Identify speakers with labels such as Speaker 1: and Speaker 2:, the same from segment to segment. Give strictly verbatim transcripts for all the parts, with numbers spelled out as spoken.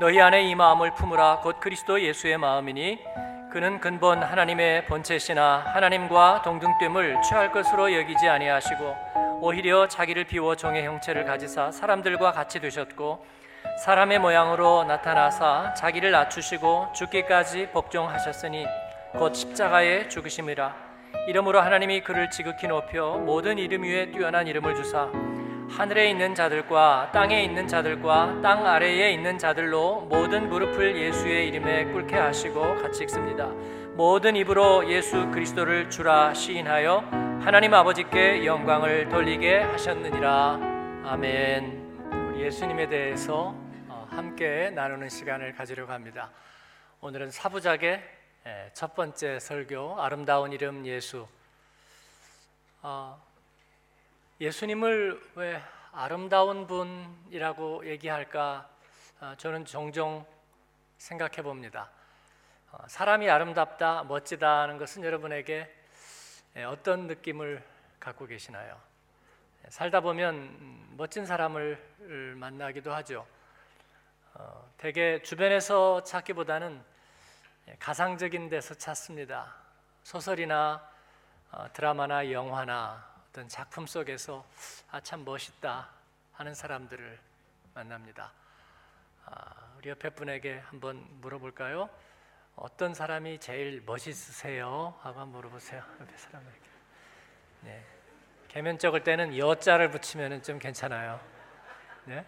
Speaker 1: 너희 안에 이 마음을 품으라. 곧 그리스도 예수의 마음이니 그는 근본 하나님의 본체시나 하나님과 동등됨을 취할 것으로 여기지 아니하시고 오히려 자기를 비워 종의 형체를 가지사 사람들과 같이 되셨고 사람의 모양으로 나타나사 자기를 낮추시고 죽기까지 복종하셨으니 곧 십자가에 죽으심이라. 이러므로 하나님이 그를 지극히 높여 모든 이름 위에 뛰어난 이름을 주사 하늘에 있는 자들과 땅에 있는 자들과 땅 아래에 있는 자들로 모든 무릎을 예수의 이름에 꿇게 하시고 같이 읽습니다. 모든 입으로 예수 그리스도를 주라 시인하여 하나님 아버지께 영광을 돌리게 하셨느니라. 아멘. 우리 예수님에 대해서 함께 나누는 시간을 가지려고 합니다. 오늘은 사부작의 첫 번째 설교, 아름다운 이름 예수. 어, 예수님을 왜 아름다운 분이라고 얘기할까? 어, 저는 종종 생각해 봅니다. 어, 사람이 아름답다, 멋지다 하는 것은 여러분에게 어떤 느낌을 갖고 계시나요? 살다 보면 멋진 사람을 만나기도 하죠. 어, 대개 주변에서 찾기보다는 가상적인 데서 찾습니다. 소설이나 어, 드라마나 영화나 어떤 작품 속에서 아, 참 멋있다 하는 사람들을 만납니다. 아, 우리 옆에 분에게 한번 물어볼까요? 어떤 사람이 제일 멋있으세요? 하고 한번 물어보세요. 옆에 사람에게. 네. 계면 적을 때는 여자를 붙이면 좀 괜찮아요. 네?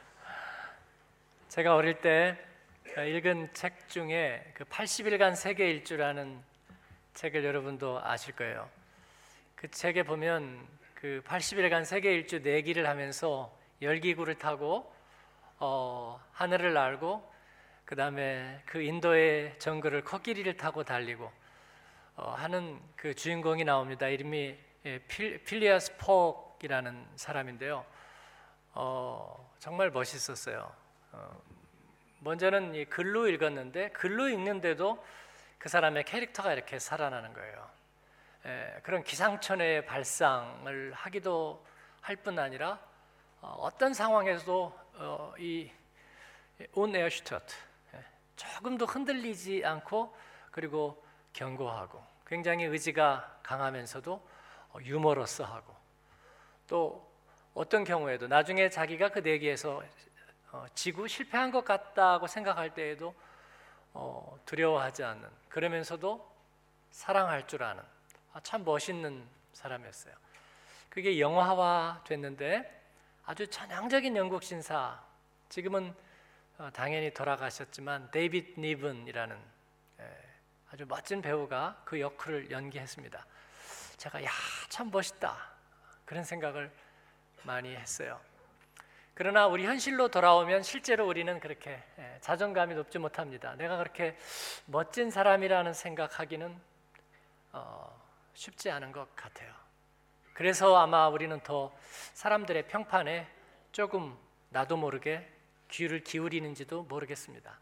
Speaker 1: 제가 어릴 때 읽은 책 중에 그 팔십 일간 세계 일주라는 책을 여러분도 아실 거예요. 그 책에 보면 그 팔십 일간 세계 일주 내기를 하면서 열기구를 타고 어, 하늘을 날고 그 다음에 그 인도의 정글을 코끼리를 타고 달리고 어, 하는 그 주인공이 나옵니다. 이름이 예, 필, 필리아스 폭이라는 사람인데요. 어, 정말 멋있었어요. 어, 먼저는 이 글로 읽었는데 글로 읽는데도 그 사람의 캐릭터가 이렇게 살아나는 거예요. 에, 그런 기상천외의 발상을 하기도 할 뿐 아니라 어, 어떤 상황에서도 어, 이 온에어슈트트 조금도 흔들리지 않고 그리고 견고하고 굉장히 의지가 강하면서도 어, 유머러스하고 또 어떤 경우에도 나중에 자기가 그 내기에서 어, 지구 실패한 것 같다고 생각할 때에도 어, 두려워하지 않는, 그러면서도 사랑할 줄 아는 아, 참 멋있는 사람이었어요. 그게 영화화 됐는데 아주 전형적인 영국 신사, 지금은 어, 당연히 돌아가셨지만 데이빗 니븐이라는 예, 아주 멋진 배우가 그 역할을 연기했습니다. 제가 야, 참 멋있다 그런 생각을 많이 했어요. 그러나 우리 현실로 돌아오면 실제로 우리는 그렇게 자존감이 높지 못합니다. 내가 그렇게 멋진 사람이라는 생각하기는 어, 쉽지 않은 것 같아요. 그래서 아마 우리는 더 사람들의 평판에 조금 나도 모르게 귀를 기울이는지도 모르겠습니다.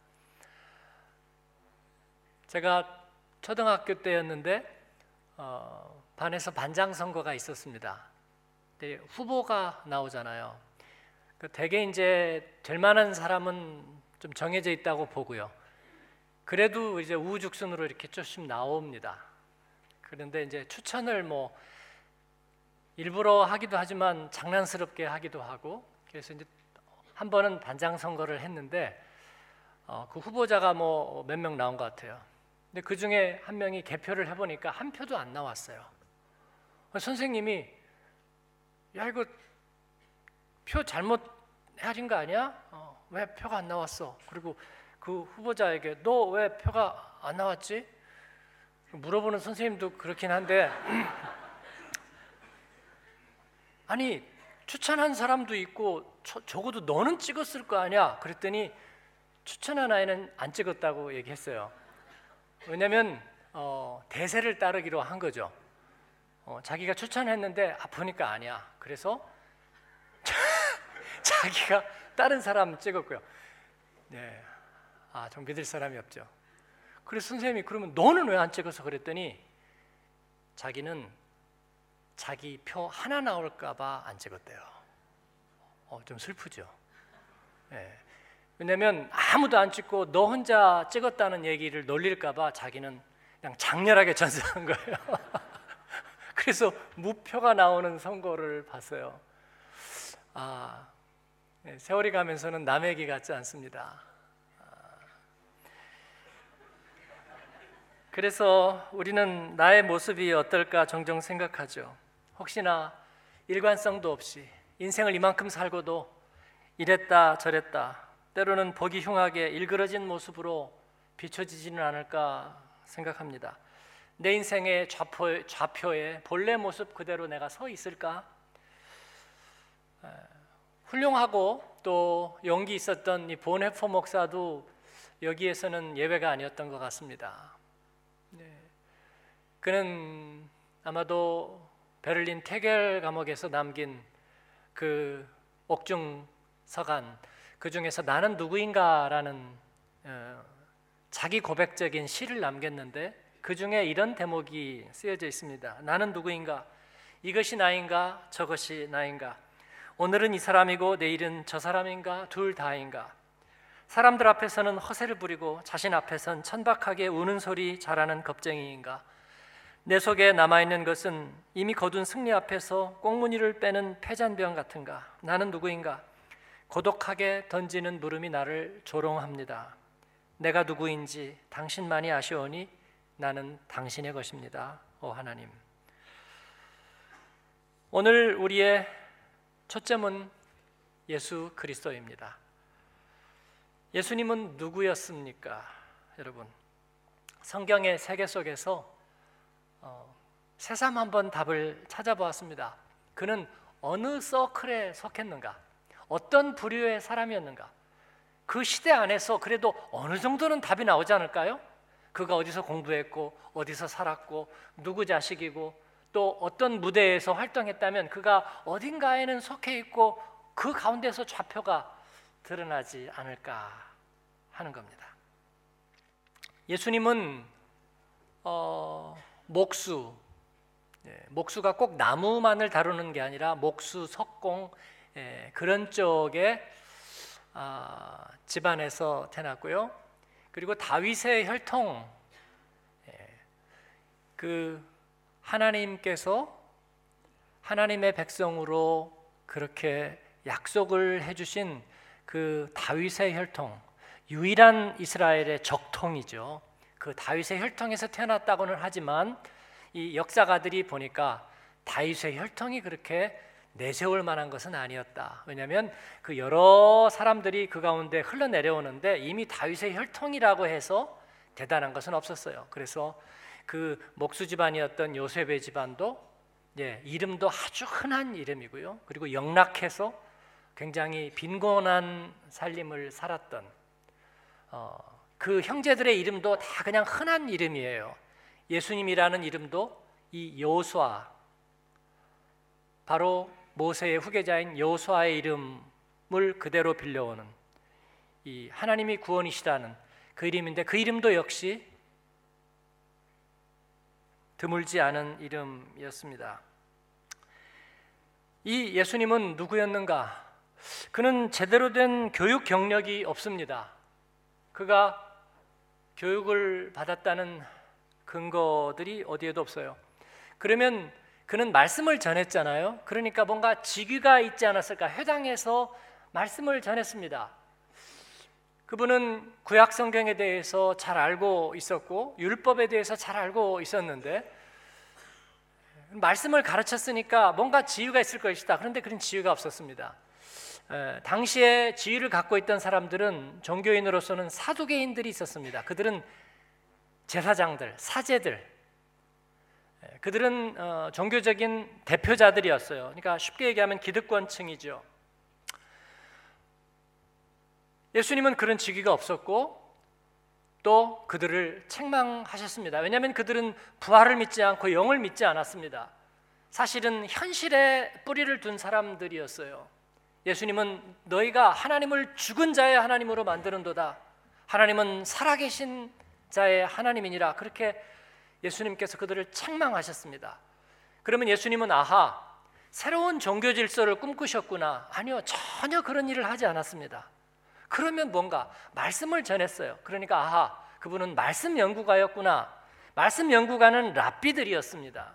Speaker 1: 제가 초등학교 때였는데 어, 반에서 반장 선거가 있었습니다. 근데 후보가 나오잖아요. 대개 이제 될 만한 사람은 좀 정해져 있다고 보고요. 그래도 이제 우후죽순으로 이렇게 조금씩 나옵니다. 그런데 이제 추천을 뭐 일부러 하기도 하지만 장난스럽게 하기도 하고, 그래서 이제 한 번은 반장 선거를 했는데 어, 그 후보자가 뭐 몇 명 나온 것 같아요. 근데 그 중에 한 명이 개표를 해보니까 한 표도 안 나왔어요. 선생님이 야 이거 표 잘못 해진 거 아니야? 어, 왜 표가 안 나왔어? 그리고 그 후보자에게 너 왜 표가 안 나왔지? 물어보는 선생님도 그렇긴 한데 아니 추천한 사람도 있고 저, 적어도 너는 찍었을 거 아니야? 그랬더니 추천한 아이는 안 찍었다고 얘기했어요. 왜냐하면 어, 대세를 따르기로 한 거죠. 어, 자기가 추천했는데 아, 보니까 아니야. 그래서 자기가 다른 사람 찍었고요. 네, 아, 좀 믿을 사람이 없죠. 그래서 선생님이 그러면 너는 왜 안 찍어서 그랬더니 자기는 자기 표 하나 나올까 봐 안 찍었대요. 어, 좀 슬프죠. 네. 왜냐하면 아무도 안 찍고 너 혼자 찍었다는 얘기를 놀릴까 봐 자기는 그냥 장렬하게 전사한 거예요. 그래서 무표가 나오는 선거를 봤어요. 아, 세월이 가면서는 남의 얘기 같지 않습니다. 그래서 우리는 나의 모습이 어떨까 종종 생각하죠. 혹시나 일관성도 없이 인생을 이만큼 살고도 이랬다 저랬다, 때로는 보기 흉하게 일그러진 모습으로 비춰지지는 않을까 생각합니다. 내 인생의 좌표, 좌표에 본래 모습 그대로 내가 서 있을까? 훌륭하고 또 용기 있었던 이 본헤퍼 목사도 여기에서는 예외가 아니었던 것 같습니다. 네. 그는 아마도 베를린 태겔 감옥에서 남긴 그 옥중 서간, 그 중에서 나는 누구인가라는 어, 자기 고백적인 시를 남겼는데 그 중에 이런 대목이 쓰여져 있습니다. 나는 누구인가? 이것이 나인가? 저것이 나인가? 오늘은 이 사람이고 내일은 저 사람인가? 둘 다인가? 사람들 앞에서는 허세를 부리고 자신 앞에선 천박하게 우는 소리 잘하는 겁쟁이인가? 내 속에 남아있는 것은 이미 거둔 승리 앞에서 꽁무니를 빼는 패잔병 같은가? 나는 누구인가? 고독하게 던지는 물음이 나를 조롱합니다. 내가 누구인지 당신만이 아시오니 나는 당신의 것입니다. 오 하나님. 오늘 우리의 초점은 예수 그리스도입니다. 예수님은 누구였습니까? 여러분, 성경의 세계 속에서 어, 새삼 한번 답을 찾아보았습니다. 그는 어느 서클에 속했는가? 어떤 부류의 사람이었는가? 그 시대 안에서 그래도 어느 정도는 답이 나오지 않을까요? 그가 어디서 공부했고 어디서 살았고 누구 자식이고 또 어떤 무대에서 활동했다면 그가 어딘가에는 속해 있고 그 가운데서 좌표가 드러나지 않을까 하는 겁니다. 예수님은 어, 목수, 예, 목수가 꼭 나무만을 다루는 게 아니라 목수, 석공, 예, 그런 쪽의 아, 집안에서 태어났고요. 그리고 다윗의 혈통, 예, 그 하나님께서 하나님의 백성으로 그렇게 약속을 해주신 그 다윗의 혈통, 유일한 이스라엘의 적통이죠. 그 다윗의 혈통에서 태어났다고는 하지만 이 역사가들이 보니까 다윗의 혈통이 그렇게 내세울 만한 것은 아니었다. 왜냐하면 그 여러 사람들이 그 가운데 흘러내려오는데 이미 다윗의 혈통이라고 해서 대단한 것은 없었어요. 그래서 그 목수 집안이었던 요셉의 집안도 예, 이름도 아주 흔한 이름이고요. 그리고 영락해서 굉장히 빈곤한 삶을 살았던 어, 그 형제들의 이름도 다 그냥 흔한 이름이에요. 예수님이라는 이름도 이 여호수아, 바로 모세의 후계자인 여호수아의 이름을 그대로 빌려오는 이 하나님이 구원이시라는 그 이름인데 그 이름도 역시 드물지 않은 이름이었습니다. 이 예수님은 누구였는가? 그는 제대로 된 교육 경력이 없습니다. 그가 교육을 받았다는 근거들이 어디에도 없어요. 그러면 그는 말씀을 전했잖아요. 그러니까 뭔가 직위가 있지 않았을까? 회당에서 말씀을 전했습니다. 그분은 구약 성경에 대해서 잘 알고 있었고 율법에 대해서 잘 알고 있었는데 말씀을 가르쳤으니까 뭔가 지위가 있을 것이다. 그런데 그런 지위가 없었습니다. 에, 당시에 지위를 갖고 있던 사람들은 종교인으로서는 사두개인들이 있었습니다. 그들은 제사장들, 사제들, 에, 그들은 어, 종교적인 대표자들이었어요. 그러니까 쉽게 얘기하면 기득권층이죠. 예수님은 그런 직위가 없었고 또 그들을 책망하셨습니다. 왜냐하면 그들은 부활을 믿지 않고 영을 믿지 않았습니다. 사실은 현실에 뿌리를 둔 사람들이었어요. 예수님은 너희가 하나님을 죽은 자의 하나님으로 만드는도다. 하나님은 살아계신 자의 하나님이니라. 그렇게 예수님께서 그들을 책망하셨습니다. 그러면 예수님은 아하, 새로운 종교 질서를 꿈꾸셨구나. 아니요, 전혀 그런 일을 하지 않았습니다. 그러면 뭔가 말씀을 전했어요. 그러니까 아하, 그분은 말씀 연구가였구나. 말씀 연구가는 랍비들이었습니다.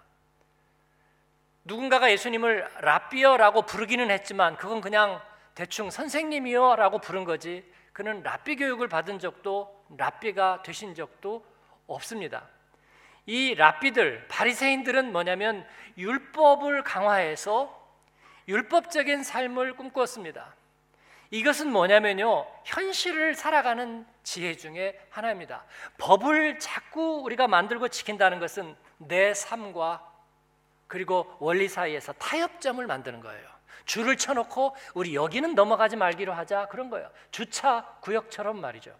Speaker 1: 누군가가 예수님을 랍비여라고 부르기는 했지만 그건 그냥 대충 선생님이요 라고 부른 거지, 그는 랍비 교육을 받은 적도 랍비가 되신 적도 없습니다. 이 랍비들, 바리새인들은 뭐냐면 율법을 강화해서 율법적인 삶을 꿈꾸었습니다. 이것은 뭐냐면요, 현실을 살아가는 지혜 중에 하나입니다. 법을 자꾸 우리가 만들고 지킨다는 것은 내 삶과 그리고 원리 사이에서 타협점을 만드는 거예요. 줄을 쳐놓고 우리 여기는 넘어가지 말기로 하자, 그런 거예요. 주차 구역처럼 말이죠.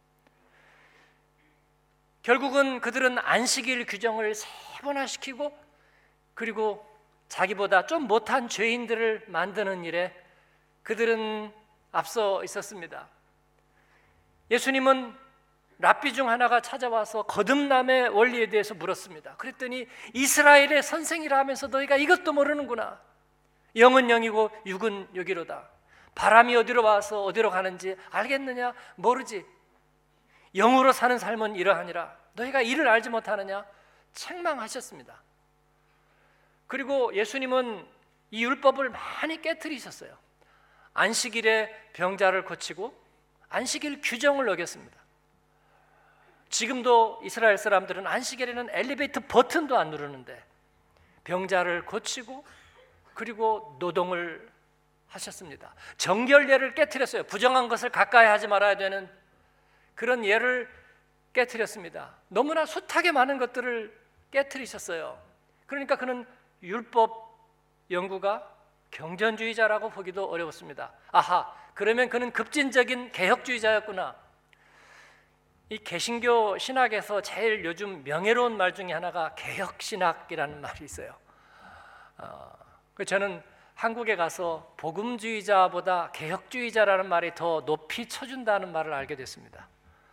Speaker 1: 결국은 그들은 안식일 규정을 세분화시키고 그리고 자기보다 좀 못한 죄인들을 만드는 일에 그들은 앞서 있었습니다. 예수님은 랍비 중 하나가 찾아와서 거듭남의 원리에 대해서 물었습니다. 그랬더니 이스라엘의 선생이라 하면서 너희가 이것도 모르는구나. 영은 영이고 육은 육이로다. 바람이 어디로 와서 어디로 가는지 알겠느냐? 모르지. 영으로 사는 삶은 이러하니라. 너희가 이를 알지 못하느냐? 책망하셨습니다. 그리고 예수님은 이 율법을 많이 깨트리셨어요. 안식일에 병자를 고치고 안식일 규정을 어겼습니다. 지금도 이스라엘 사람들은 안식일에는 엘리베이터 버튼도 안 누르는데 병자를 고치고 그리고 노동을 하셨습니다. 정결례를 깨트렸어요. 부정한 것을 가까이 하지 말아야 되는 그런 예를 깨트렸습니다. 너무나 숱하게 많은 것들을 깨트리셨어요. 그러니까 그는 율법 연구가 경전주의자라고 보기도 어려웠습니다. 아하, 그러면 그는 급진적인 개혁주의자였구나. 이 개신교 신학에서 제일 요즘 명예로운 말 중에 하나가 개혁신학이라는 말이 있어요. 어, 저는 한국에 가서 복음주의자보다 개혁주의자라는 말이 더 높이 쳐준다는 말을 알게 됐습니다.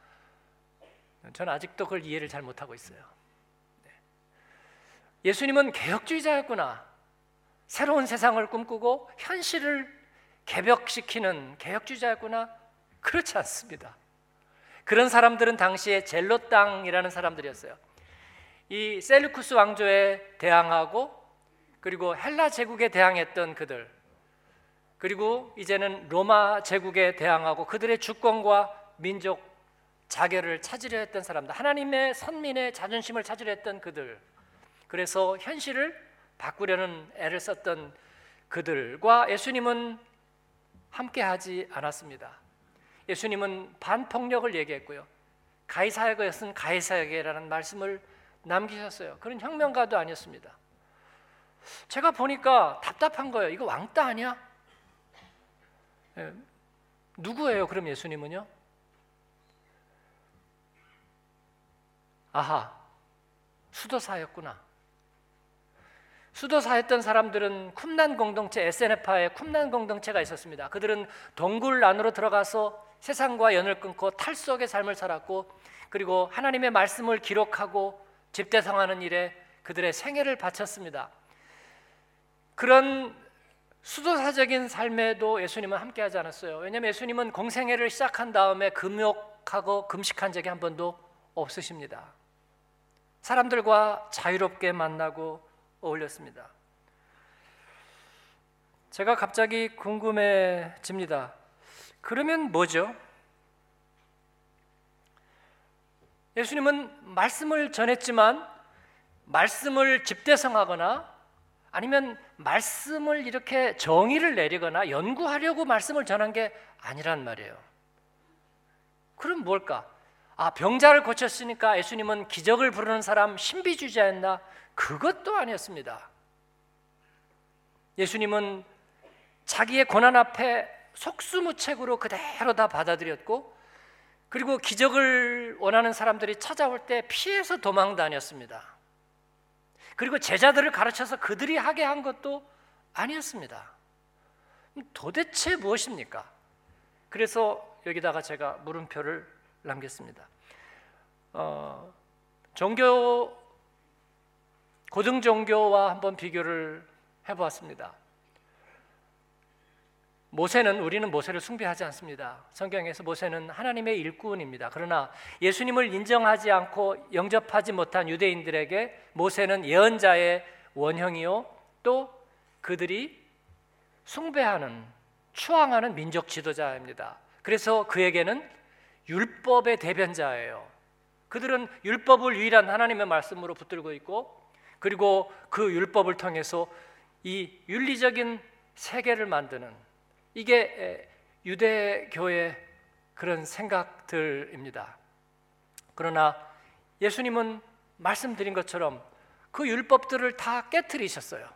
Speaker 1: 저는 아직도 그걸 이해를 잘 못하고 있어요. 네. 예수님은 개혁주의자였구나. 새로운 세상을 꿈꾸고 현실을 개벽시키는 개혁주의자였구나. 그렇지 않습니다. 그런 사람들은 당시에 젤롯당이라는 사람들이었어요. 이 셀루쿠스 왕조에 대항하고 그리고 헬라 제국에 대항했던 그들, 그리고 이제는 로마 제국에 대항하고 그들의 주권과 민족 자결을 찾으려 했던 사람들, 하나님의 선민의 자존심을 찾으려 했던 그들, 그래서 현실을 바꾸려는 애를 썼던 그들과 예수님은 함께하지 않았습니다. 예수님은 반폭력을 얘기했고요, 가이사의 것은 가이사에게라는 말씀을 남기셨어요. 그런 혁명가도 아니었습니다. 제가 보니까 답답한 거예요. 이거 왕따 아니야? 예, 누구예요 그럼 예수님은요? 아하, 수도사였구나. 수도사였던 사람들은 쿰난 공동체, 에스엔에프파의 쿰난 공동체가 있었습니다. 그들은 동굴 안으로 들어가서 세상과 연을 끊고 탈속의 삶을 살았고 그리고 하나님의 말씀을 기록하고 집대성하는 일에 그들의 생애를 바쳤습니다. 그런 수도사적인 삶에도 예수님은 함께하지 않았어요. 왜냐하면 예수님은 공생애를 시작한 다음에 금욕하고 금식한 적이 한 번도 없으십니다. 사람들과 자유롭게 만나고 어울렸습니다. 제가 갑자기 궁금해집니다. 그러면 뭐죠? 예수님은 말씀을 전했지만 말씀을 집대성하거나 아니면 말씀을 이렇게 정의를 내리거나 연구하려고 말씀을 전한 게 아니란 말이에요. 그럼 뭘까? 아, 병자를 고쳤으니까 예수님은 기적을 부르는 사람 신비주의자였나? 그것도 아니었습니다. 예수님은 자기의 고난 앞에 속수무책으로 그대로 다 받아들였고 그리고 기적을 원하는 사람들이 찾아올 때 피해서 도망 다녔습니다. 그리고 제자들을 가르쳐서 그들이 하게 한 것도 아니었습니다. 도대체 무엇입니까? 그래서 여기다가 제가 물음표를 남겼습니다. 어, 종교, 고등 종교와 한번 비교를 해보았습니다. 모세는 우리는 모세를 숭배하지 않습니다. 성경에서 모세는 하나님의 일꾼입니다. 그러나 예수님을 인정하지 않고 영접하지 못한 유대인들에게 모세는 예언자의 원형이요 또 그들이 숭배하는 추앙하는 민족 지도자입니다. 그래서 그에게는 율법의 대변자예요. 그들은 율법을 유일한 하나님의 말씀으로 붙들고 있고 그리고 그 율법을 통해서 이 윤리적인 세계를 만드는 이게 유대교의 그런 생각들입니다. 그러나 예수님은 말씀드린 것처럼 그 율법들을 다 깨트리셨어요.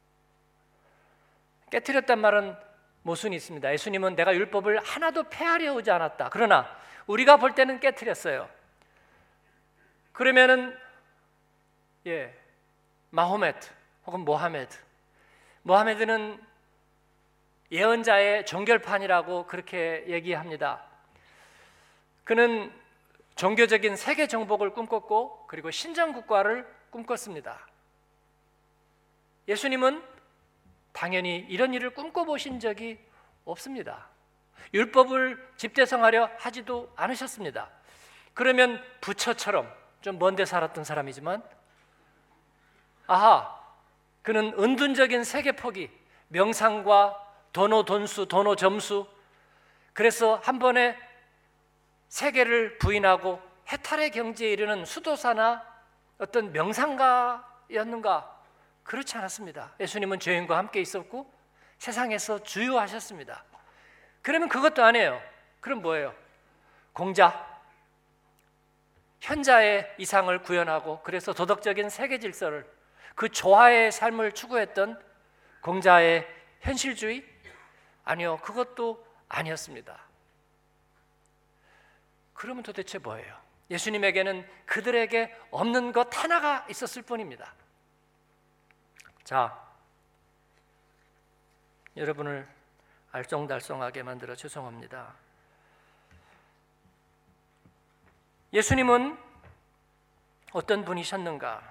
Speaker 1: 깨트렸단 말은 모순이 있습니다. 예수님은 내가 율법을 하나도 폐하려 오지 않았다. 그러나 우리가 볼 때는 깨트렸어요. 그러면은 예, 마호메트 혹은 모하메드 모하메드는 예언자의 종결판이라고 그렇게 얘기합니다. 그는 종교적인 세계 정복을 꿈꿨고 그리고 신정국가를 꿈꿨습니다. 예수님은 당연히 이런 일을 꿈꿔보신 적이 없습니다. 율법을 집대성하려 하지도 않으셨습니다. 그러면 부처처럼 좀 먼데 살았던 사람이지만 아하, 그는 은둔적인 세계 포기, 명상과 도노 돈수, 도노 점수 그래서 한 번에 세계를 부인하고 해탈의 경지에 이르는 수도사나 어떤 명상가였는가? 그렇지 않았습니다. 예수님은 죄인과 함께 있었고 세상에서 주유하셨습니다. 그러면 그것도 아니에요. 그럼 뭐예요? 공자, 현자의 이상을 구현하고 그래서 도덕적인 세계 질서를 그 조화의 삶을 추구했던 공자의 현실주의? 아니요, 그것도 아니었습니다. 그러면 도대체 뭐예요? 예수님에게는 그들에게 없는 것 하나가 있었을 뿐입니다. 자, 여러분을 알쏭달쏭하게 만들어 죄송합니다. 예수님은 어떤 분이셨는가?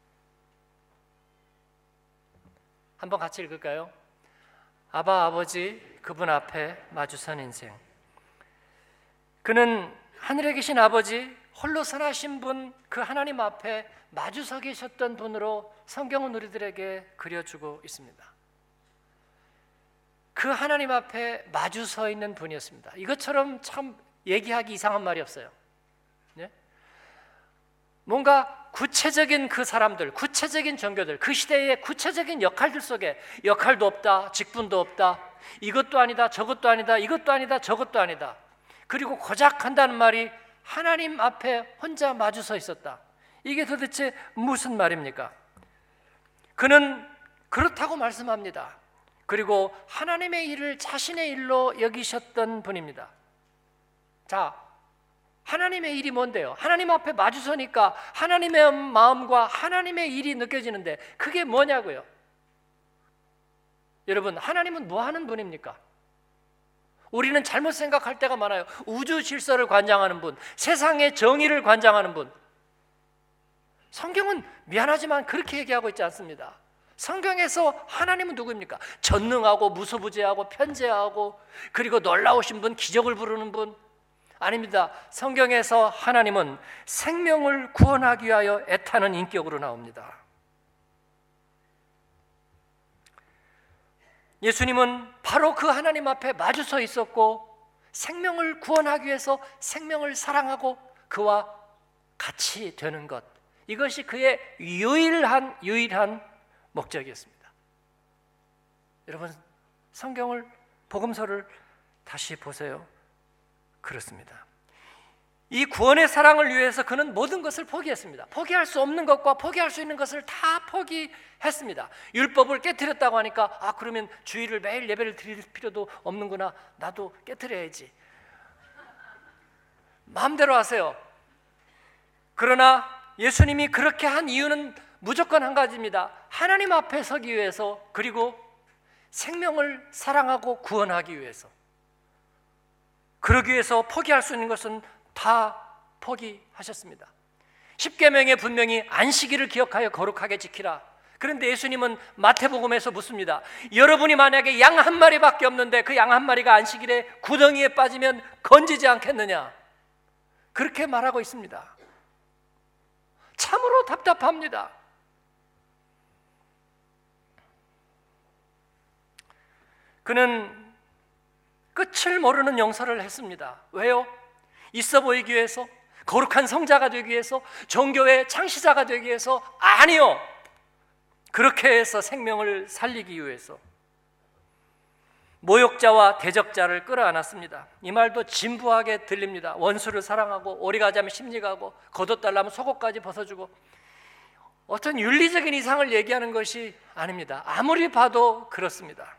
Speaker 1: 한번 같이 읽을까요? 아바 아버지 그분 앞에 마주선 인생. 그는 하늘에 계신 아버지 홀로 선하신 분 그 하나님 앞에 마주서 계셨던 분으로 성경은 우리들에게 그려주고 있습니다. 그 하나님 앞에 마주서 있는 분이었습니다. 이것처럼 참 얘기하기 이상한 말이 없어요. 네? 뭔가 구체적인 그 사람들, 구체적인 종교들, 그 시대의 구체적인 역할들 속에 역할도 없다, 직분도 없다, 이것도 아니다, 저것도 아니다, 이것도 아니다, 저것도 아니다. 그리고 고작 한다는 말이 하나님 앞에 혼자 마주서 있었다. 이게 도대체 무슨 말입니까? 그는 그렇다고 말씀합니다. 그리고 하나님의 일을 자신의 일로 여기셨던 분입니다. 자, 하나님의 일이 뭔데요? 하나님 앞에 마주서니까 하나님의 마음과 하나님의 일이 느껴지는데 그게 뭐냐고요? 여러분, 하나님은 뭐 하는 분입니까? 우리는 잘못 생각할 때가 많아요. 우주 질서를 관장하는 분, 세상의 정의를 관장하는 분. 성경은 미안하지만 그렇게 얘기하고 있지 않습니다. 성경에서 하나님은 누구입니까? 전능하고 무소부재하고 편재하고 그리고 놀라우신 분, 기적을 부르는 분. 아닙니다. 성경에서 하나님은 생명을 구원하기 위하여 애타는 인격으로 나옵니다. 예수님은 바로 그 하나님 앞에 마주서 있었고 생명을 구원하기 위해서 생명을 사랑하고 그와 같이 되는 것, 이것이 그의 유일한 유일한 목적이었습니다. 여러분, 성경을, 복음서를 다시 보세요. 그렇습니다. 이 구원의 사랑을 위해서 그는 모든 것을 포기했습니다. 포기할 수 없는 것과 포기할 수 있는 것을 다 포기했습니다. 율법을 깨트렸다고 하니까 아 그러면 주일을 매일 예배를 드릴 필요도 없는구나, 나도 깨트려야지, 마음대로 하세요. 그러나 예수님이 그렇게 한 이유는 무조건 한 가지입니다. 하나님 앞에 서기 위해서, 그리고 생명을 사랑하고 구원하기 위해서. 그러기 위해서 포기할 수 있는 것은 다 포기하셨습니다. 십계명에 분명히 안식일을 기억하여 거룩하게 지키라, 그런데 예수님은 마태복음에서 묻습니다. 여러분이 만약에 양 한 마리밖에 없는데 그 양 한 마리가 안식일에 구덩이에 빠지면 건지지 않겠느냐? 그렇게 말하고 있습니다. 참으로 답답합니다. 그는 끝을 모르는 용서를 했습니다. 왜요? 있어 보이기 위해서? 거룩한 성자가 되기 위해서? 종교의 창시자가 되기 위해서? 아니요. 그렇게 해서 생명을 살리기 위해서 모욕자와 대적자를 끌어안았습니다. 이 말도 진부하게 들립니다. 원수를 사랑하고 오리 가자면 심리 가고 걷어달라면 속옷까지 벗어주고, 어떤 윤리적인 이상을 얘기하는 것이 아닙니다. 아무리 봐도 그렇습니다.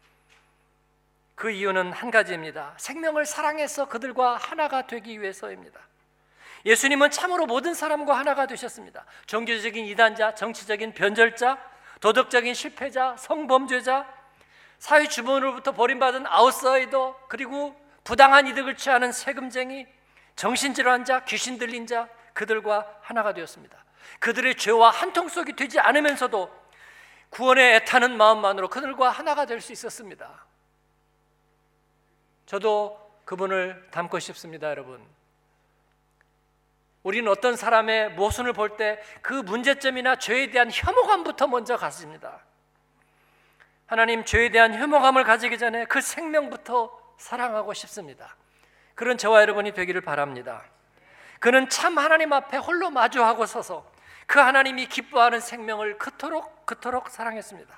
Speaker 1: 그 이유는 한 가지입니다. 생명을 사랑해서 그들과 하나가 되기 위해서입니다. 예수님은 참으로 모든 사람과 하나가 되셨습니다. 종교적인 이단자, 정치적인 변절자, 도덕적인 실패자, 성범죄자, 사회 주변으로부터 버림받은 아웃사이더, 그리고 부당한 이득을 취하는 세금쟁이, 정신질환자, 귀신 들린 자, 그들과 하나가 되었습니다. 그들의 죄와 한통속이 되지 않으면서도 구원에 애타는 마음만으로 그들과 하나가 될 수 있었습니다. 저도 그분을 닮고 싶습니다. 여러분, 우리는 어떤 사람의 모순을 볼 때 그 문제점이나 죄에 대한 혐오감부터 먼저 가집니다. 하나님, 죄에 대한 혐오감을 가지기 전에 그 생명부터 사랑하고 싶습니다. 그런 저와 여러분이 되기를 바랍니다. 그는 참 하나님 앞에 홀로 마주하고 서서 그 하나님이 기뻐하는 생명을 그토록 그토록 사랑했습니다.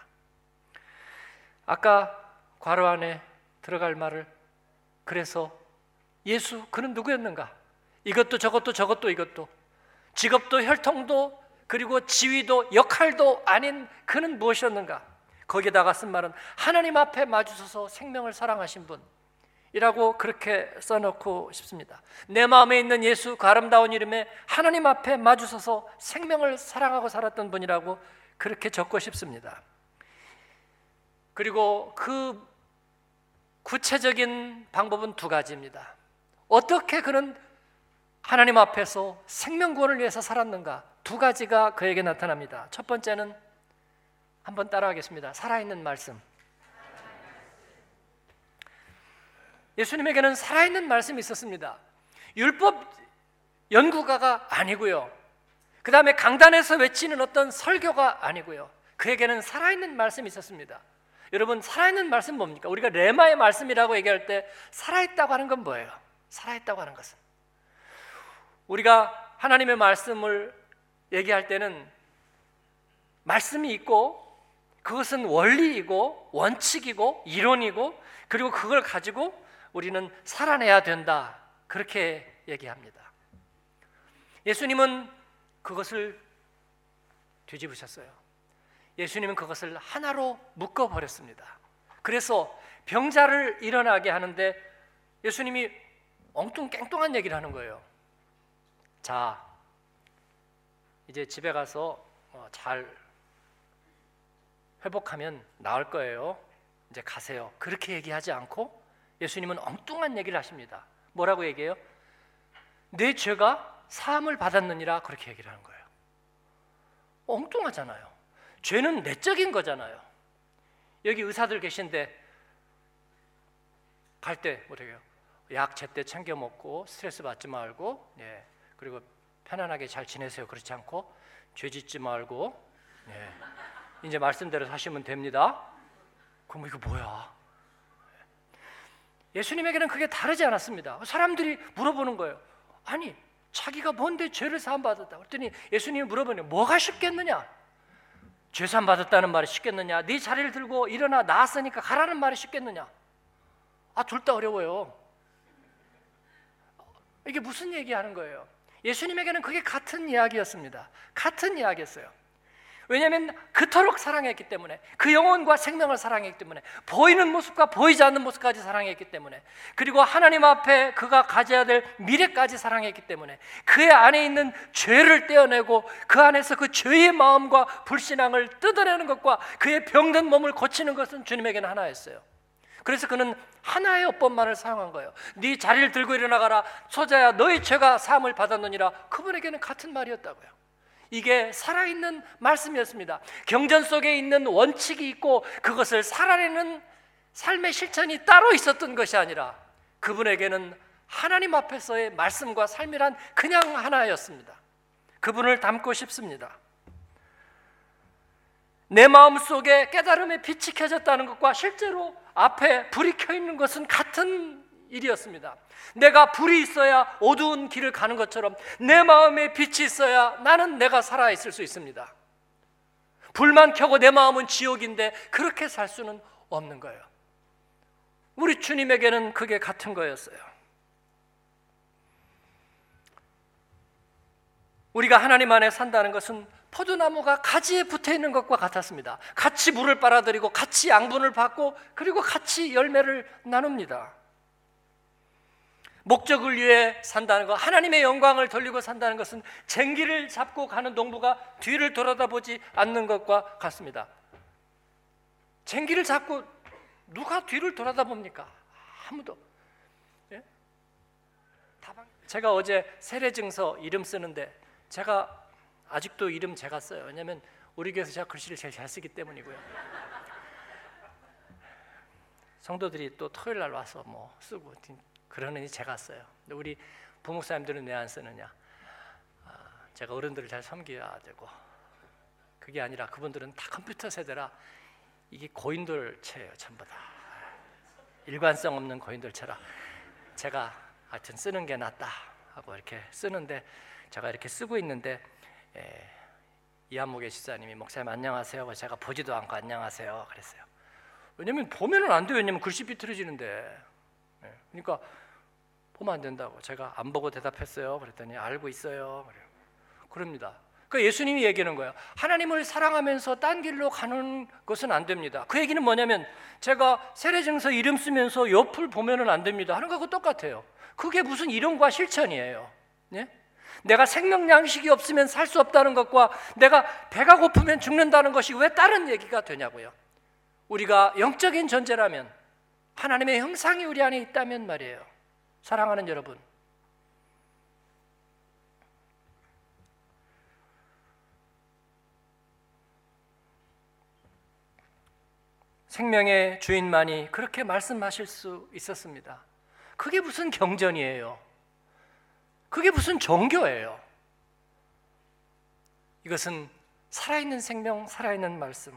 Speaker 1: 아까 괄호 안에 들어갈 말을, 그래서 예수, 그는 누구였는가? 이것도 저것도 저것도 이것도, 직업도 혈통도 그리고 지위도 역할도 아닌 그는 무엇이었는가? 거기에다가 쓴 말은 하나님 앞에 마주서서 생명을 사랑하신 분이라고 그렇게 써놓고 싶습니다. 내 마음에 있는 예수, 그 아름다운 이름에 하나님 앞에 마주서서 생명을 사랑하고 살았던 분이라고 그렇게 적고 싶습니다. 그리고 그 구체적인 방법은 두 가지입니다. 어떻게 그는 하나님 앞에서 생명구원을 위해서 살았는가? 두 가지가 그에게 나타납니다. 첫 번째는 한번 따라하겠습니다. 살아있는 말씀. 예수님에게는 살아있는 말씀이 있었습니다. 율법 연구가가 아니고요, 그 다음에 강단에서 외치는 어떤 설교가 아니고요, 그에게는 살아있는 말씀이 있었습니다. 여러분, 살아있는 말씀 뭡니까? 우리가 레마의 말씀이라고 얘기할 때 살아있다고 하는 건 뭐예요? 살아있다고 하는 것은, 우리가 하나님의 말씀을 얘기할 때는 말씀이 있고 그것은 원리이고 원칙이고 이론이고, 그리고 그걸 가지고 우리는 살아내야 된다, 그렇게 얘기합니다. 예수님은 그것을 뒤집으셨어요. 예수님은 그것을 하나로 묶어버렸습니다. 그래서 병자를 일어나게 하는데 예수님이 엉뚱깽뚱한 얘기를 하는 거예요. 자, 이제 집에 가서 잘 회복하면 나을 거예요. 이제 가세요. 그렇게 얘기하지 않고 예수님은 엉뚱한 얘기를 하십니다. 뭐라고 얘기해요? 내 죄가 사함을 받았느니라, 그렇게 얘기를 하는 거예요. 엉뚱하잖아요. 죄는 내적인 거잖아요. 여기 의사들 계신데 갈 때 뭐래요? 약 제때 챙겨 먹고 스트레스 받지 말고, 예, 그리고 편안하게 잘 지내세요. 그렇지 않고 죄 짓지 말고, 예, 이제 말씀대로 사시면 됩니다. 그럼 이거 뭐야? 예수님에게는 그게 다르지 않았습니다. 사람들이 물어보는 거예요. 아니, 자기가 뭔데 죄를 사함받았다. 그랬더니 예수님이 물어보네요. 뭐가 쉽겠느냐? 죄 사함받았다는 말이 쉽겠느냐? 네 자리를 들고 일어나, 나았으니까 가라는 말이 쉽겠느냐? 아, 둘 다 어려워요. 이게 무슨 얘기하는 거예요? 예수님에게는 그게 같은 이야기였습니다. 같은 이야기였어요. 왜냐하면 그토록 사랑했기 때문에, 그 영혼과 생명을 사랑했기 때문에, 보이는 모습과 보이지 않는 모습까지 사랑했기 때문에, 그리고 하나님 앞에 그가 가져야 될 미래까지 사랑했기 때문에, 그의 안에 있는 죄를 떼어내고 그 안에서 그 죄의 마음과 불신앙을 뜯어내는 것과 그의 병든 몸을 고치는 것은 주님에게는 하나였어요. 그래서 그는 하나의 어법만을 사용한 거예요. 네 자리를 들고 일어나가라. 소자야, 너의 죄가 사함을 받았느니라. 그분에게는 같은 말이었다고요. 이게 살아있는 말씀이었습니다. 경전 속에 있는 원칙이 있고 그것을 살아내는 삶의 실천이 따로 있었던 것이 아니라 그분에게는 하나님 앞에서의 말씀과 삶이란 그냥 하나였습니다. 그분을 닮고 싶습니다. 내 마음속에 깨달음의 빛이 켜졌다는 것과 실제로 앞에 불이 켜 있는 것은 같은 일이었습니다. 내가 불이 있어야 어두운 길을 가는 것처럼 내 마음에 빛이 있어야 나는 내가 살아있을 수 있습니다. 불만 켜고 내 마음은 지옥인데 그렇게 살 수는 없는 거예요. 우리 주님에게는 그게 같은 거였어요. 우리가 하나님 안에 산다는 것은 포도나무가 가지에 붙어 있는 것과 같았습니다. 같이 물을 빨아들이고 같이 양분을 받고 그리고 같이 열매를 나눕니다. 목적을 위해 산다는 것, 하나님의 영광을 돌리고 산다는 것은 쟁기를 잡고 가는 농부가 뒤를 돌아다보지 않는 것과 같습니다. 쟁기를 잡고 누가 뒤를 돌아다봅니까? 아무도. 예? 제가 어제 세례증서 이름 쓰는데 제가 아직도 이름 제가 써요. 왜냐하면 우리 교회에서 제가 글씨를 제일 잘 쓰기 때문이고요. 성도들이 또 토요일 날 와서 뭐 쓰고 그러느니 제가 써요. 근데 우리 부목사님들은 왜 안 쓰느냐? 아, 제가 어른들을 잘 섬겨야 되고 그게 아니라 그분들은 다 컴퓨터 세대라 이게 고인돌체예요. 전부 다 일관성 없는 고인돌체라 제가 하여튼 쓰는 게 낫다 하고 이렇게 쓰는데 제가 이렇게 쓰고 있는데 예, 이한목의 집사님이 목사님 안녕하세요. 제가 보지도 않고 안녕하세요 그랬어요. 왜냐면 보면은 안 돼요. 왜냐면 글씨 비틀어지는데. 예, 그러니까 보면 안 된다고 제가 안 보고 대답했어요. 그랬더니 알고 있어요. 그래요. 그럽니다. 그 예수님이 얘기하는 거예요. 하나님을 사랑하면서 딴 길로 가는 것은 안 됩니다. 그 얘기는 뭐냐면 제가 세례증서 이름 쓰면서 옆을 보면은 안 됩니다 하는 거하고 똑같아요. 그게 무슨 이론과 실천이에요. 예? 내가 생명 양식이 없으면 살 수 없다는 것과 내가 배가 고프면 죽는다는 것이 왜 다른 얘기가 되냐고요. 우리가 영적인 존재라면 하나님의 형상이 우리 안에 있다면 말이에요. 사랑하는 여러분, 생명의 주인만이 그렇게 말씀하실 수 있었습니다. 그게 무슨 경전이에요? 그게 무슨 종교예요? 이것은 살아있는 생명, 살아있는 말씀.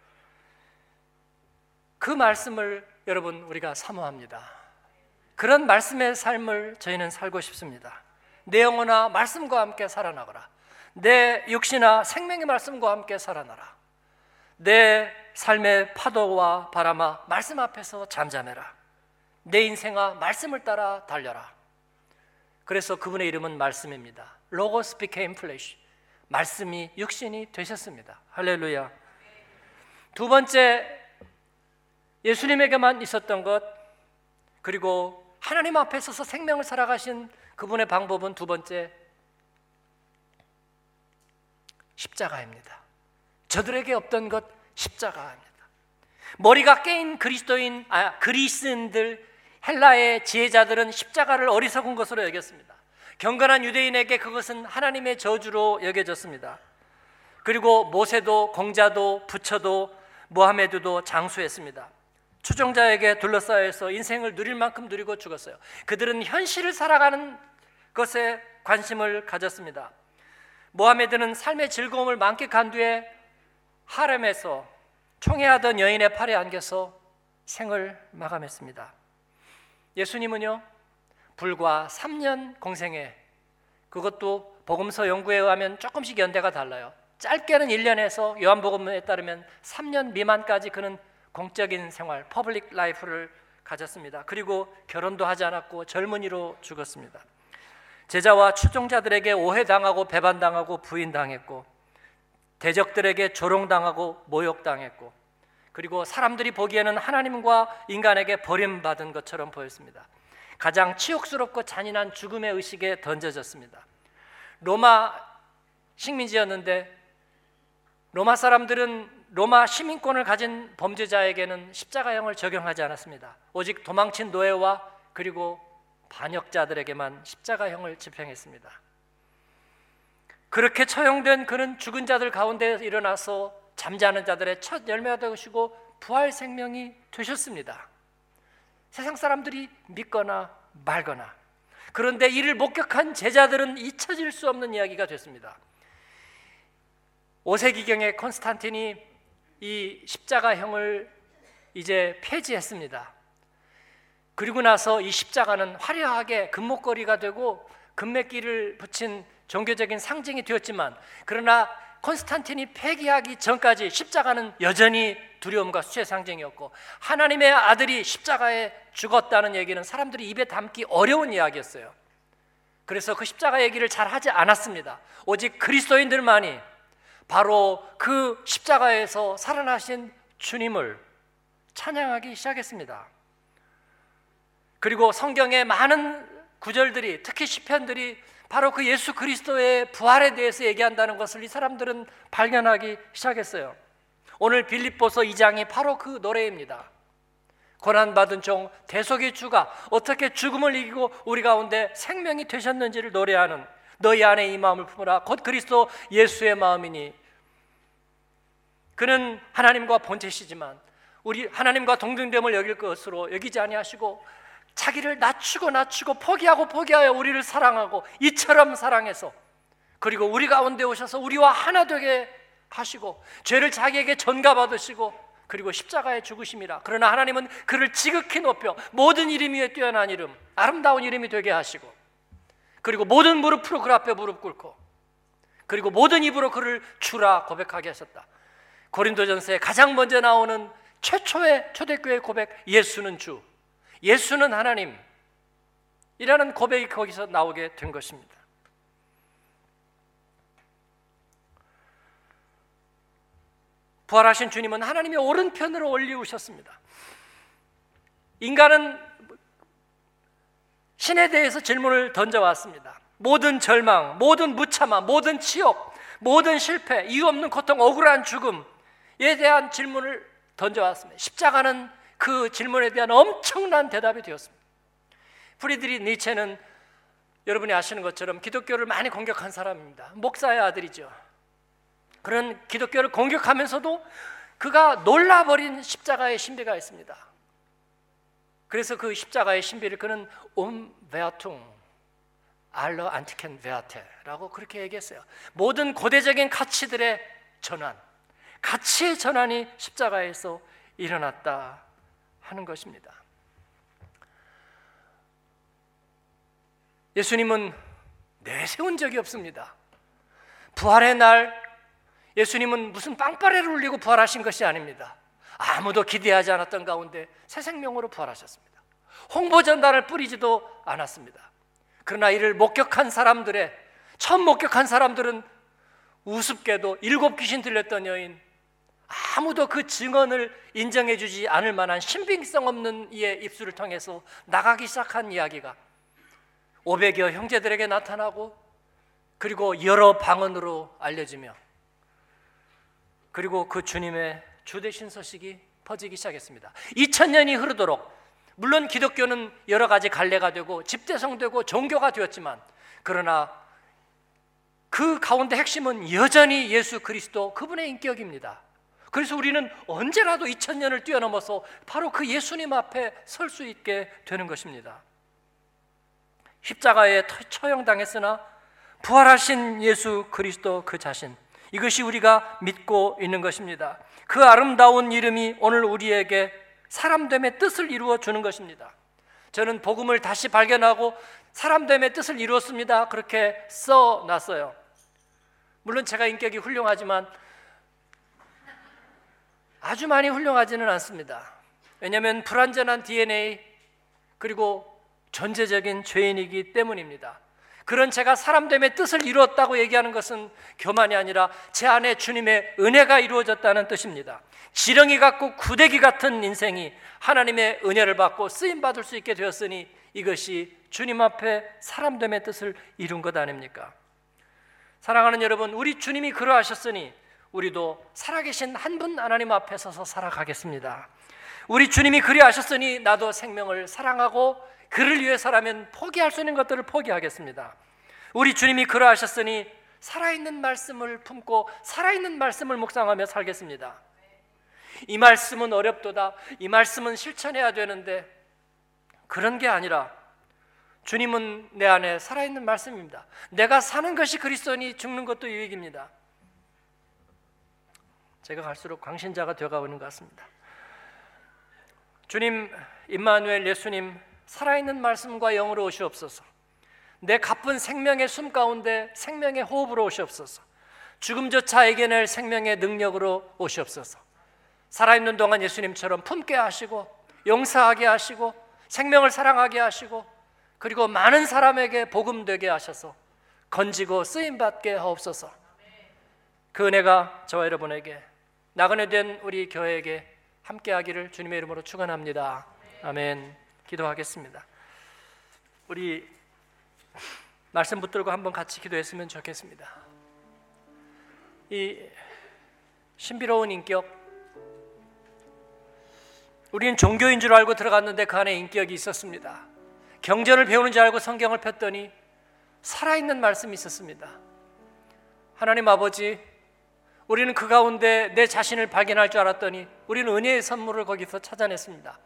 Speaker 1: 그 말씀을 여러분 우리가 사모합니다. 그런 말씀의 삶을 저희는 살고 싶습니다. 내 영혼아 말씀과 함께 살아나거라. 내 육신아 생명의 말씀과 함께 살아나라. 내 삶의 파도와 바람아 말씀 앞에서 잠잠해라. 내 인생아 말씀을 따라 달려라. 그래서 그분의 이름은 말씀입니다. Logos became flesh. 말씀이 육신이 되셨습니다. 할렐루야. 두 번째, 예수님에게만 있었던 것, 그리고 하나님 앞에 서서 생명을 살아가신 그분의 방법은 두 번째, 십자가입니다. 저들에게 없던 것, 십자가입니다. 머리가 깨인 그리스도인, 아, 그리스인들, 헬라의 지혜자들은 십자가를 어리석은 것으로 여겼습니다. 경건한 유대인에게 그것은 하나님의 저주로 여겨졌습니다. 그리고 모세도 공자도 부처도 모하메드도 장수했습니다. 추종자에게 둘러싸여서 인생을 누릴 만큼 누리고 죽었어요. 그들은 현실을 살아가는 것에 관심을 가졌습니다. 모하메드는 삶의 즐거움을 만끽한 뒤에 하렘에서 총애하던 여인의 팔에 안겨서 생을 마감했습니다. 예수님은요, 불과 삼 년 공생애, 그것도 복음서 연구에 의하면 조금씩 연대가 달라요. 짧게는 일 년에서 요한복음에 따르면 삼 년 미만까지 그는 공적인 생활, 퍼블릭 라이프를 가졌습니다. 그리고 결혼도 하지 않았고 젊은이로 죽었습니다. 제자와 추종자들에게 오해당하고 배반당하고 부인당했고 대적들에게 조롱당하고 모욕당했고 그리고 사람들이 보기에는 하나님과 인간에게 버림받은 것처럼 보였습니다. 가장 치욕스럽고 잔인한 죽음의 의식에 던져졌습니다. 로마 식민지였는데 로마 사람들은 로마 시민권을 가진 범죄자에게는 십자가형을 적용하지 않았습니다. 오직 도망친 노예와 그리고 반역자들에게만 십자가형을 집행했습니다. 그렇게 처형된 그는 죽은 자들 가운데 일어나서 잠자는 자들의 첫 열매가 되시고 부활 생명이 되셨습니다. 세상 사람들이 믿거나 말거나. 그런데 이를 목격한 제자들은 잊혀질 수 없는 이야기가 됐습니다. 오 세기경에 콘스탄틴이 이 십자가형을 이제 폐지했습니다. 그리고 나서 이 십자가는 화려하게 금목걸이가 되고 금메끼를 붙인 종교적인 상징이 되었지만, 그러나 콘스탄틴이 폐기하기 전까지 십자가는 여전히 두려움과 수치의 상징이었고, 하나님의 아들이 십자가에 죽었다는 얘기는 사람들이 입에 담기 어려운 이야기였어요. 그래서 그 십자가 얘기를 잘 하지 않았습니다. 오직 그리스도인들만이 바로 그 십자가에서 살아나신 주님을 찬양하기 시작했습니다. 그리고 성경의 많은 구절들이, 특히 시편들이 바로 그 예수 그리스도의 부활에 대해서 얘기한다는 것을 이 사람들은 발견하기 시작했어요. 오늘 빌립보서 이 장이 바로 그 노래입니다. 고난받은 종 대속의 주가 어떻게 죽음을 이기고 우리 가운데 생명이 되셨는지를 노래하는, 너희 안에 이 마음을 품으라 곧 그리스도 예수의 마음이니. 그는 하나님과 본체시지만 우리 하나님과 동등됨을 여길 것으로 여기지 아니하시고 자기를 낮추고 낮추고 포기하고 포기하여 우리를 사랑하고 이처럼 사랑해서, 그리고 우리 가운데 오셔서 우리와 하나 되게 하시고 죄를 자기에게 전가받으시고, 그리고 십자가에 죽으심이라. 그러나 하나님은 그를 지극히 높여 모든 이름 위에 뛰어난 이름, 아름다운 이름이 되게 하시고, 그리고 모든 무릎으로 그 앞에 무릎 꿇고, 그리고 모든 입으로 그를 주라 고백하게 하셨다. 고린도전서에 가장 먼저 나오는 최초의 초대교회 고백, 예수는 주, 예수는 하나님 이라는 고백이 거기서 나오게 된 것입니다. 부활하신 주님은 하나님의 오른편으로 올리우셨습니다. 인간은 신에 대해서 질문을 던져왔습니다. 모든 절망, 모든 무참함, 모든 치욕, 모든 실패, 이유 없는 고통, 억울한 죽음에 대한 질문을 던져왔습니다. 십자가는 그 질문에 대한 엄청난 대답이 되었습니다. 프리드리히 니체는 여러분이 아시는 것처럼 기독교를 많이 공격한 사람입니다. 목사의 아들이죠. 그런 기독교를 공격하면서도 그가 놀라버린 십자가의 신비가 있습니다. 그래서 그 십자가의 신비를 그는 옴 베아퉁 알러 안티켄 베아테라고 그렇게 얘기했어요. 모든 고대적인 가치들의 전환, 가치의 전환이 십자가에서 일어났다 하는 것입니다. 예수님은 내세운 적이 없습니다. 부활의 날 예수님은 무슨 빵빠레를 울리고 부활하신 것이 아닙니다. 아무도 기대하지 않았던 가운데 새 생명으로 부활하셨습니다. 홍보전단을 뿌리지도 않았습니다. 그러나 이를 목격한 사람들의, 처음 목격한 사람들은 우습게도 일곱 귀신 들렸던 여인, 아무도 그 증언을 인정해 주지 않을 만한 신빙성 없는 이의 입술을 통해서 나가기 시작한 이야기가 오백여 형제들에게 나타나고, 그리고 여러 방언으로 알려지며, 그리고 그 주님의 주되신 소식이 퍼지기 시작했습니다. 이천 년이 흐르도록, 물론 기독교는 여러 가지 갈래가 되고 집대성되고 종교가 되었지만, 그러나 그 가운데 핵심은 여전히 예수 그리스도 그분의 인격입니다. 그래서 우리는 언제라도 이천 년을 뛰어넘어서 바로 그 예수님 앞에 설 수 있게 되는 것입니다. 십자가에 처형당했으나 부활하신 예수 그리스도 그 자신, 이것이 우리가 믿고 있는 것입니다. 그 아름다운 이름이 오늘 우리에게 사람됨의 뜻을 이루어 주는 것입니다. 저는 복음을 다시 발견하고 사람됨의 뜻을 이루었습니다, 그렇게 써놨어요. 물론 제가 인격이 훌륭하지만 아주 많이 훌륭하지는 않습니다. 왜냐하면 불완전한 디엔에이, 그리고 존재적인 죄인이기 때문입니다. 그런 제가 사람됨의 뜻을 이루었다고 얘기하는 것은 교만이 아니라 제 안에 주님의 은혜가 이루어졌다는 뜻입니다. 지렁이 같고 구데기 같은 인생이 하나님의 은혜를 받고 쓰임받을 수 있게 되었으니 이것이 주님 앞에 사람됨의 뜻을 이룬 것 아닙니까? 사랑하는 여러분, 우리 주님이 그러하셨으니 우리도 살아계신 한 분 하나님 앞에 서서 살아가겠습니다. 우리 주님이 그리하셨으니 나도 생명을 사랑하고 그를 위해서라면 포기할 수 있는 것들을 포기하겠습니다. 우리 주님이 그러하셨으니 살아있는 말씀을 품고 살아있는 말씀을 묵상하며 살겠습니다. 이 말씀은 어렵도다. 이 말씀은 실천해야 되는데 그런 게 아니라 주님은 내 안에 살아있는 말씀입니다. 내가 사는 것이 그리스도니 죽는 것도 유익입니다. 제가 갈수록 광신자가 되어가고 것 같습니다. 주님, 임마누엘 예수님, 살아있는 말씀과 영으로 오시옵소서. 내 가쁜 생명의 숨 가운데 생명의 호흡으로 오시옵소서. 죽음조차 이겨낼 생명의 능력으로 오시옵소서. 살아있는 동안 예수님처럼 품게 하시고 용서하게 하시고 생명을 사랑하게 하시고 그리고 많은 사람에게 복음 되게 하셔서 건지고 쓰임받게 하옵소서. 그 은혜가 저와 여러분에게 나그네 된 우리 교회에게 함께하기를 주님의 이름으로 축원합니다. 아멘. 기도하겠습니다. 우리 말씀 붙들고 한번 같이 기도했으면 좋겠습니다. 이 신비로운 인격, 우리는 종교인 줄 알고 들어갔는데 그 안에 인격이 있었습니다. 경전을 배우는 줄 알고 성경을 폈더니 살아있는 말씀이 있었습니다. 하나님 아버지, 우리는 그 가운데 내 자신을 발견할 줄 알았더니 우리는 은혜의 선물을 거기서 찾아냈습니다.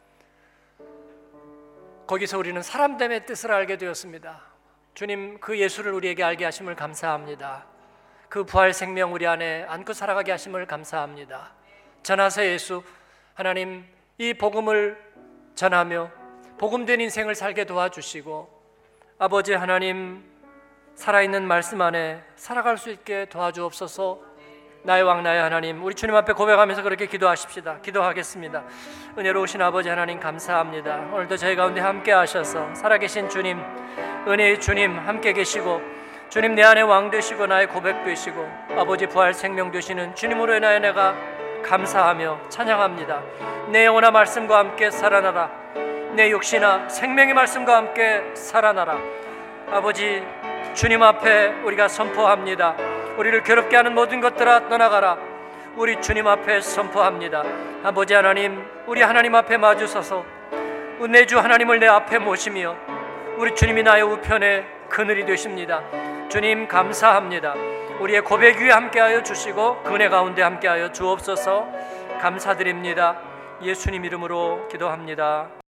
Speaker 1: 거기서 우리는 사람됨의 뜻을 알게 되었습니다. 주님, 그 예수를 우리에게 알게 하심을 감사합니다. 그 부활 생명 우리 안에 안고 살아가게 하심을 감사합니다. 전하세 예수, 하나님 이 복음을 전하며 복음된 인생을 살게 도와주시고 아버지 하나님 살아있는 말씀 안에 살아갈 수 있게 도와주옵소서. 나의 왕 나의 하나님, 우리 주님 앞에 고백하면서 그렇게 기도하십시다. 기도하겠습니다. 은혜로우신 아버지 하나님 감사합니다. 오늘도 저희 가운데 함께 하셔서 살아계신 주님, 은혜의 주님 함께 계시고 주님 내 안에 왕 되시고 나의 고백 되시고 아버지 부활 생명 되시는 주님으로 인하여 내가 감사하며 찬양합니다. 내 영혼아 말씀과 함께 살아나라. 내 육신아 생명의 말씀과 함께 살아나라. 아버지 주님 앞에 우리가 선포합니다. 우리를 괴롭게 하는 모든 것들아 떠나가라. 우리 주님 앞에 선포합니다. 아버지 하나님, 우리 하나님 앞에 마주서서 내 주 하나님을 내 앞에 모시며 우리 주님이 나의 우편에 그늘이 되십니다. 주님 감사합니다. 우리의 고백 위에 함께하여 주시고 그 은혜 가운데 함께하여 주옵소서. 감사드립니다. 예수님 이름으로 기도합니다.